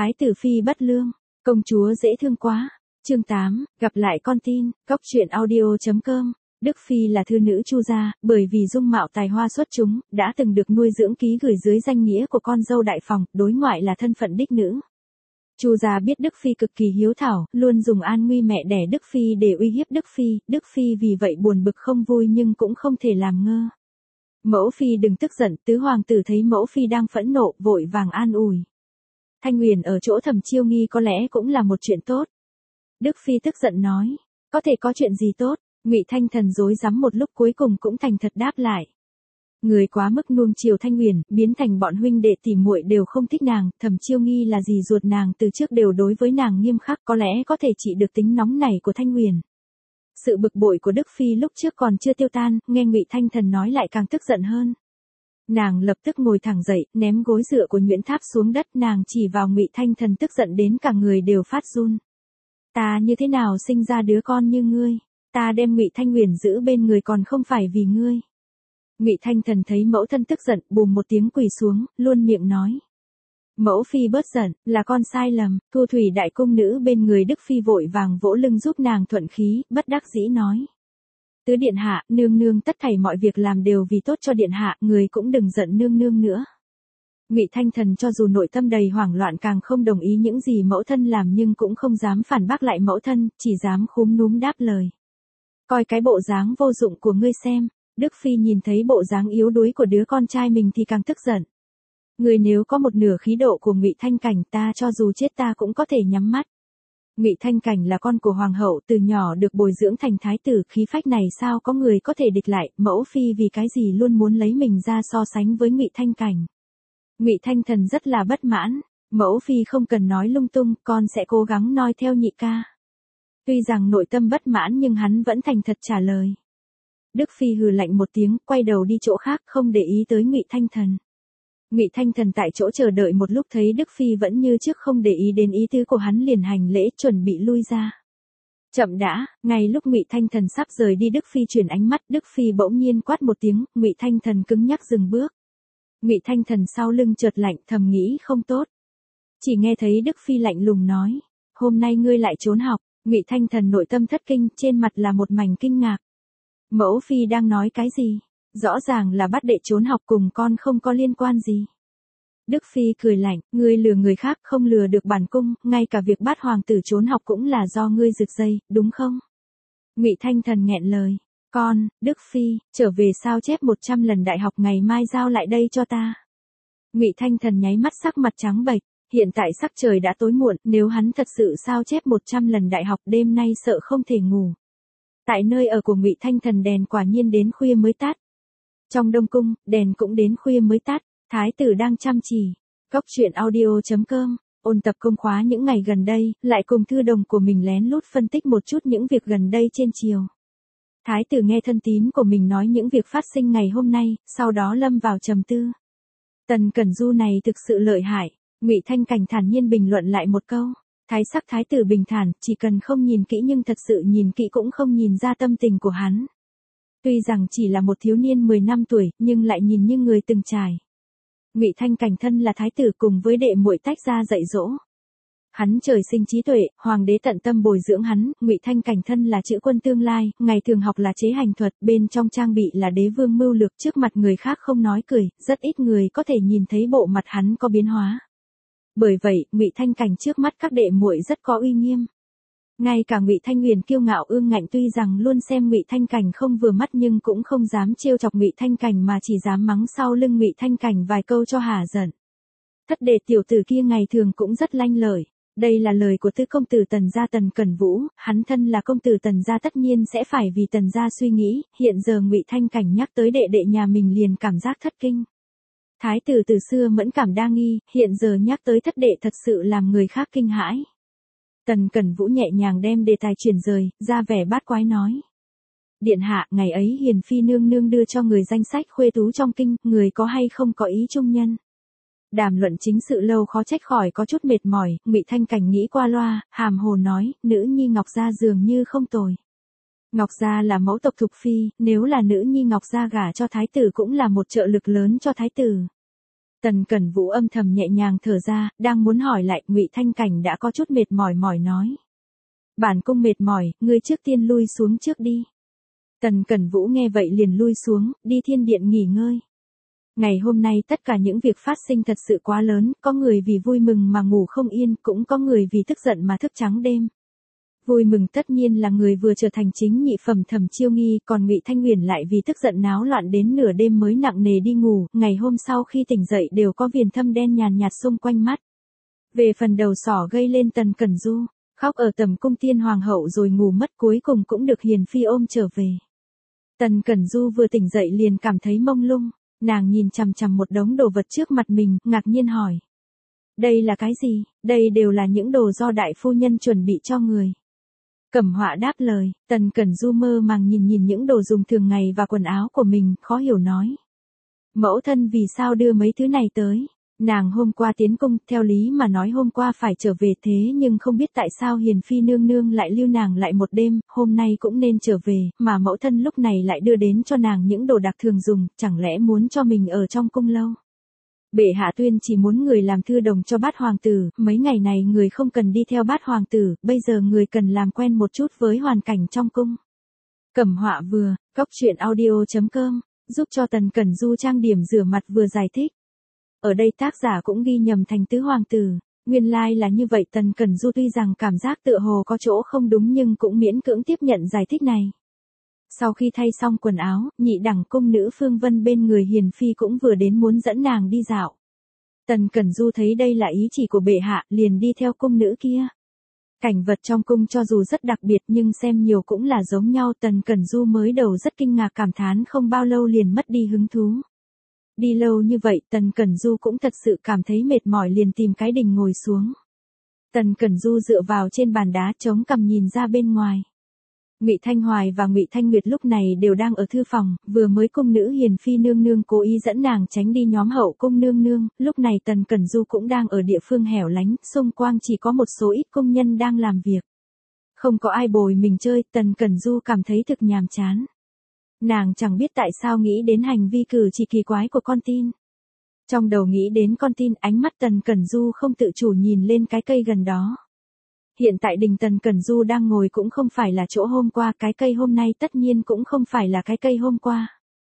Thái tử phi bất lương, công chúa dễ thương quá. Chương 8, gặp lại con tin, Cóc truyện audio.com. Đức Phi là thư nữ Chu gia, bởi vì dung mạo tài hoa xuất chúng, đã từng được nuôi dưỡng ký gửi dưới danh nghĩa của con dâu đại phòng, đối ngoại là thân phận đích nữ. Chu gia biết Đức Phi cực kỳ hiếu thảo, luôn dùng an nguy mẹ đẻ Đức Phi để uy hiếp Đức Phi vì vậy buồn bực không vui nhưng cũng không thể làm ngơ. Mẫu Phi đừng tức giận, tứ hoàng tử thấy mẫu Phi đang phẫn nộ, vội vàng an ủi. Thanh Huyền ở chỗ Thẩm Chiêu Nghi có lẽ cũng là một chuyện tốt. Đức Phi tức giận nói, có thể có chuyện gì tốt? Ngụy Thanh Thần rối rắm một lúc cuối cùng cũng thành thật đáp lại. Người quá mức nuông chiều Thanh Huyền, biến thành bọn huynh đệ tỉ muội đều không thích nàng, Thẩm Chiêu Nghi là dì ruột nàng từ trước đều đối với nàng nghiêm khắc, có lẽ có thể trị được tính nóng nảy của Thanh Huyền. Sự bực bội của Đức Phi lúc trước còn chưa tiêu tan, nghe Ngụy Thanh Thần nói lại càng tức giận hơn. Nàng lập tức ngồi thẳng dậy, ném gối dựa của Nguyễn Tháp xuống đất, nàng chỉ vào Ngụy Thanh Thần tức giận đến cả người đều phát run. Ta như thế nào sinh ra đứa con như ngươi? Ta đem Ngụy Thanh Huyền giữ bên người còn không phải vì ngươi. Ngụy Thanh Thần thấy mẫu thân tức giận, bùm một tiếng quỳ xuống, luôn miệng nói. Mẫu Phi bớt giận, là con sai lầm. Thu Thủy đại cung nữ bên người Đức Phi vội vàng vỗ lưng giúp nàng thuận khí, bất đắc dĩ nói. Tứ điện hạ, nương nương tất thảy mọi việc làm đều vì tốt cho điện hạ, người cũng đừng giận nương nương nữa. Ngụy Thanh Thần cho dù nội tâm đầy hoảng loạn càng không đồng ý những gì mẫu thân làm nhưng cũng không dám phản bác lại mẫu thân, chỉ dám khúm núm đáp lời. Coi cái bộ dáng vô dụng của ngươi xem. Đức Phi nhìn thấy bộ dáng yếu đuối của đứa con trai mình thì càng tức giận. Người nếu có một nửa khí độ của Ngụy Thanh Cảnh, ta cho dù chết ta cũng có thể nhắm mắt. Ngụy Thanh Cảnh là con của hoàng hậu, từ nhỏ được bồi dưỡng thành thái tử, khí phách này sao có người có thể địch lại, mẫu Phi vì cái gì luôn muốn lấy mình ra so sánh với Ngụy Thanh Cảnh. Ngụy Thanh Thần rất là bất mãn, mẫu Phi không cần nói lung tung, con sẽ cố gắng noi theo nhị ca. Tuy rằng nội tâm bất mãn nhưng hắn vẫn thành thật trả lời. Đức Phi hừ lạnh một tiếng, quay đầu đi chỗ khác, không để ý tới Ngụy Thanh Thần. Ngụy Thanh Thần tại chỗ chờ đợi một lúc thấy Đức Phi vẫn như trước không để ý đến ý tứ của hắn liền hành lễ chuẩn bị lui ra. Chậm đã, ngay lúc Ngụy Thanh Thần sắp rời đi Đức Phi chuyển ánh mắt, Đức Phi bỗng nhiên quát một tiếng, Ngụy Thanh Thần cứng nhắc dừng bước. Ngụy Thanh Thần sau lưng chợt lạnh, thầm nghĩ không tốt. Chỉ nghe thấy Đức Phi lạnh lùng nói, hôm nay ngươi lại trốn học. Ngụy Thanh Thần nội tâm thất kinh, trên mặt là một mảnh kinh ngạc. Mẫu Phi đang nói cái gì? Rõ ràng là bắt đệ trốn học cùng con không có liên quan gì. Đức Phi cười lạnh, ngươi lừa người khác không lừa được bản cung, ngay cả việc bắt hoàng tử trốn học cũng là do ngươi giật dây, đúng không? Ngụy Thanh Thần nghẹn lời, con, Đức Phi, trở về sao chép 100 lần đại học ngày mai giao lại đây cho ta. Ngụy Thanh Thần nháy mắt sắc mặt trắng bệch, hiện tại sắc trời đã tối muộn, nếu hắn thật sự sao chép 100 lần đại học đêm nay sợ không thể ngủ. Tại nơi ở của Ngụy Thanh Thần đèn quả nhiên đến khuya mới tắt. Trong Đông cung, đèn cũng đến khuya mới tắt, thái tử đang chăm chỉ. Cóc truyện audio.com, ôn tập công khóa những ngày gần đây, lại cùng thư đồng của mình lén lút phân tích một chút những việc gần đây trên chiều. Thái tử nghe thân tín của mình nói những việc phát sinh ngày hôm nay, sau đó lâm vào trầm tư. Tần Cẩn Du này thực sự lợi hại. Ngụy Thanh Cảnh thản nhiên bình luận lại một câu. Thái sắc thái tử bình thản, chỉ cần không nhìn kỹ nhưng thật sự nhìn kỹ cũng không nhìn ra tâm tình của hắn. Tuy rằng chỉ là một thiếu niên 10 năm tuổi, nhưng lại nhìn như người từng trải. Ngụy Thanh Cảnh thân là thái tử cùng với đệ muội tách ra dạy dỗ. Hắn trời sinh trí tuệ, hoàng đế tận tâm bồi dưỡng hắn, Ngụy Thanh Cảnh thân là chữ quân tương lai, ngày thường học là chế hành thuật, bên trong trang bị là đế vương mưu lược, trước mặt người khác không nói cười, rất ít người có thể nhìn thấy bộ mặt hắn có biến hóa. Bởi vậy, Ngụy Thanh Cảnh trước mắt các đệ muội rất có uy nghiêm. Ngay cả Ngụy Thanh Huyền kiêu ngạo ương ngạnh tuy rằng luôn xem Ngụy Thanh Cảnh không vừa mắt nhưng cũng không dám trêu chọc Ngụy Thanh Cảnh mà chỉ dám mắng sau lưng Ngụy Thanh Cảnh vài câu cho hả giận. Thất đệ tiểu tử kia ngày thường cũng rất lanh lợi. Đây là lời của tứ công tử Tần gia Tần Cẩn Vũ, hắn thân là công tử Tần gia tất nhiên sẽ phải vì Tần gia suy nghĩ, hiện giờ Ngụy Thanh Cảnh nhắc tới đệ đệ nhà mình liền cảm giác thất kinh. Thái tử từ xưa mẫn cảm đa nghi, hiện giờ nhắc tới thất đệ thật sự làm người khác kinh hãi. Tần Cẩn Vũ nhẹ nhàng đem đề tài chuyển rời, ra vẻ bát quái nói. Điện hạ, ngày ấy Hiền Phi nương nương đưa cho người danh sách khuê tú trong kinh, người có hay không có ý trung nhân. Đàm luận chính sự lâu khó trách khỏi có chút mệt mỏi, Ngụy Thanh Cảnh nghĩ qua loa, hàm hồ nói, nữ nhi Ngọc Gia dường như không tồi. Ngọc Gia là mẫu tộc Thục Phi, nếu là nữ nhi Ngọc Gia gả cho thái tử cũng là một trợ lực lớn cho thái tử. Tần Cẩn Vũ âm thầm nhẹ nhàng thở ra, đang muốn hỏi lại, Ngụy Thanh Cảnh đã có chút mệt mỏi nói. Bản cung mệt mỏi, ngươi trước tiên lui xuống trước đi. Tần Cẩn Vũ nghe vậy liền lui xuống, đi thiên điện nghỉ ngơi. Ngày hôm nay tất cả những việc phát sinh thật sự quá lớn, có người vì vui mừng mà ngủ không yên, cũng có người vì tức giận mà thức trắng đêm. Vui mừng tất nhiên là người vừa trở thành chính nhị phẩm Thẩm Chiêu Nghi, còn Ngụy Thanh Huyền lại vì tức giận náo loạn đến nửa đêm mới nặng nề đi ngủ, ngày hôm sau khi tỉnh dậy đều có viền thâm đen nhàn nhạt xung quanh mắt. Về phần đầu sỏ gây lên Tần Cẩn Du, khóc ở tầm cung tiên hoàng hậu rồi ngủ mất, cuối cùng cũng được hiền phi ôm trở về. Tần Cẩn Du vừa tỉnh dậy liền cảm thấy mông lung, nàng nhìn chằm chằm một đống đồ vật trước mặt mình, ngạc nhiên hỏi. Đây là cái gì? Đây đều là những đồ do đại phu nhân chuẩn bị cho người. Cẩm Họa đáp lời. Tần Cẩn Du mơ màng nhìn những đồ dùng thường ngày và quần áo của mình, khó hiểu nói. Mẫu thân vì sao đưa mấy thứ này tới? Nàng hôm qua tiến cung, theo lý mà nói hôm qua phải trở về, thế nhưng không biết tại sao hiền phi nương nương lại lưu nàng lại một đêm, hôm nay cũng nên trở về, mà mẫu thân lúc này lại đưa đến cho nàng những đồ đặc thường dùng, chẳng lẽ muốn cho mình ở trong cung lâu? Bệ hạ tuyên chỉ muốn người làm thư đồng cho Bát hoàng tử, mấy ngày này người không cần đi theo Bát hoàng tử, bây giờ người cần làm quen một chút với hoàn cảnh trong cung. Cẩm Họa vừa, coctruyện.audio.com, giúp cho Tần Cẩn Du trang điểm rửa mặt vừa giải thích. Ở đây tác giả cũng ghi nhầm thành tứ hoàng tử, nguyên lai là như vậy. Tần Cẩn Du tuy rằng cảm giác tựa hồ có chỗ không đúng nhưng cũng miễn cưỡng tiếp nhận giải thích này. Sau khi thay xong quần áo, nhị đẳng cung nữ Phương Vân bên người hiền phi cũng vừa đến muốn dẫn nàng đi dạo. Tần Cẩn Du thấy đây là ý chỉ của bệ hạ, liền đi theo cung nữ kia. Cảnh vật trong cung cho dù rất đặc biệt nhưng xem nhiều cũng là giống nhau. Tần Cẩn Du mới đầu rất kinh ngạc cảm thán, không bao lâu liền mất đi hứng thú. Đi lâu như vậy Tần Cẩn Du cũng thật sự cảm thấy mệt mỏi, liền tìm cái đình ngồi xuống. Tần Cẩn Du dựa vào trên bàn đá chống cằm nhìn ra bên ngoài. Ngụy Thanh Hoài và Ngụy Thanh Nguyệt lúc này đều đang ở thư phòng, vừa mới cung nữ hiền phi nương nương cố ý dẫn nàng tránh đi nhóm hậu cung nương nương, lúc này Tần Cẩn Du cũng đang ở địa phương hẻo lánh, xung quanh chỉ có một số ít công nhân đang làm việc. Không có ai bồi mình chơi, Tần Cẩn Du cảm thấy thực nhàm chán. Nàng chẳng biết tại sao nghĩ đến hành vi cử chỉ kỳ quái của con tin. Trong đầu nghĩ đến con tin, ánh mắt Tần Cẩn Du không tự chủ nhìn lên cái cây gần đó. Hiện tại đình Tần Cẩn Du đang ngồi cũng không phải là chỗ hôm qua, cái cây hôm nay tất nhiên cũng không phải là cái cây hôm qua.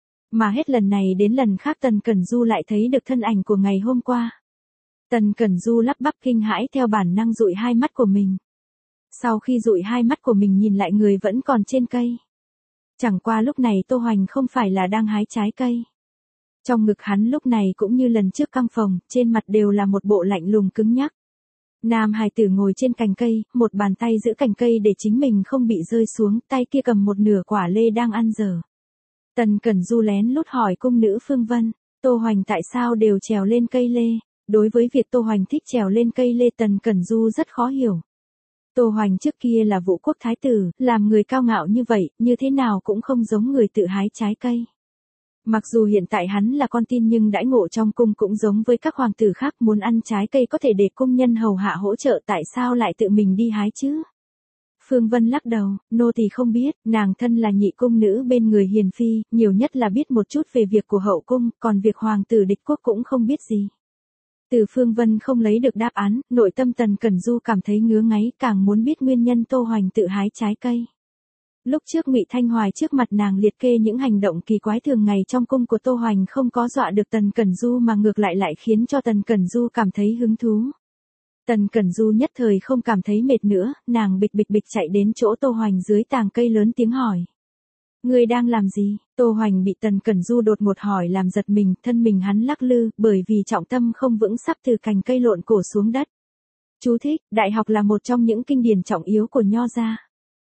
Mà hết lần này đến lần khác Tần Cẩn Du lại thấy được thân ảnh của ngày hôm qua. Tần Cẩn Du lắp bắp kinh hãi, theo bản năng dụi hai mắt của mình. Sau khi dụi hai mắt của mình nhìn lại, người vẫn còn trên cây. Chẳng qua lúc này Tô Hoành không phải là đang hái trái cây. Trong ngực hắn lúc này cũng như lần trước căng phồng, trên mặt đều là một bộ lạnh lùng cứng nhắc. Nam hài tử ngồi trên cành cây, một bàn tay giữ cành cây để chính mình không bị rơi xuống, tay kia cầm một nửa quả lê đang ăn dở. Tần Cẩn Du lén lút hỏi cung nữ Phương Vân, Tô Hoành tại sao đều trèo lên cây lê? Đối với việc Tô Hoành thích trèo lên cây lê Tần Cẩn Du rất khó hiểu. Tô Hoành trước kia là Vũ Quốc thái tử, làm người cao ngạo như vậy, như thế nào cũng không giống người tự hái trái cây. Mặc dù hiện tại hắn là con tin nhưng đãi ngộ trong cung cũng giống với các hoàng tử khác, muốn ăn trái cây có thể để cung nhân hầu hạ hỗ trợ, tại sao lại tự mình đi hái chứ? Phương Vân lắc đầu, nô tỳ không biết, nàng thân là nhị cung nữ bên người hiền phi, nhiều nhất là biết một chút về việc của hậu cung, còn việc hoàng tử địch quốc cũng không biết gì. Từ Phương Vân không lấy được đáp án, nội tâm Tần Cẩn Du cảm thấy ngứa ngáy, càng muốn biết nguyên nhân Tô Hoành tự hái trái cây. Lúc trước Ngụy Thanh Hoài trước mặt nàng liệt kê những hành động kỳ quái thường ngày trong cung của Tô Hoành không có dọa được Tần Cẩn Du mà ngược lại khiến cho Tần Cẩn Du cảm thấy hứng thú. Tần Cẩn Du nhất thời không cảm thấy mệt nữa, nàng bịch chạy đến chỗ Tô Hoành dưới tàng cây lớn tiếng hỏi. Ngươi đang làm gì? Tô Hoành bị Tần Cẩn Du đột ngột hỏi làm giật mình, thân mình hắn lắc lư, bởi vì trọng tâm không vững sắp từ cành cây lộn cổ xuống đất. Chú thích, đại học là một trong những kinh điển trọng yếu của Nho gia.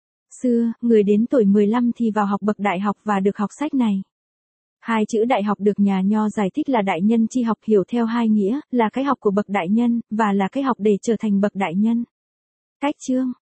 Xưa, người đến tuổi 15 thì vào học bậc đại học và được học sách này. Hai chữ đại học được nhà Nho giải thích là đại nhân chi học, hiểu theo hai nghĩa, là cái học của bậc đại nhân, và là cái học để trở thành bậc đại nhân. Cách chương,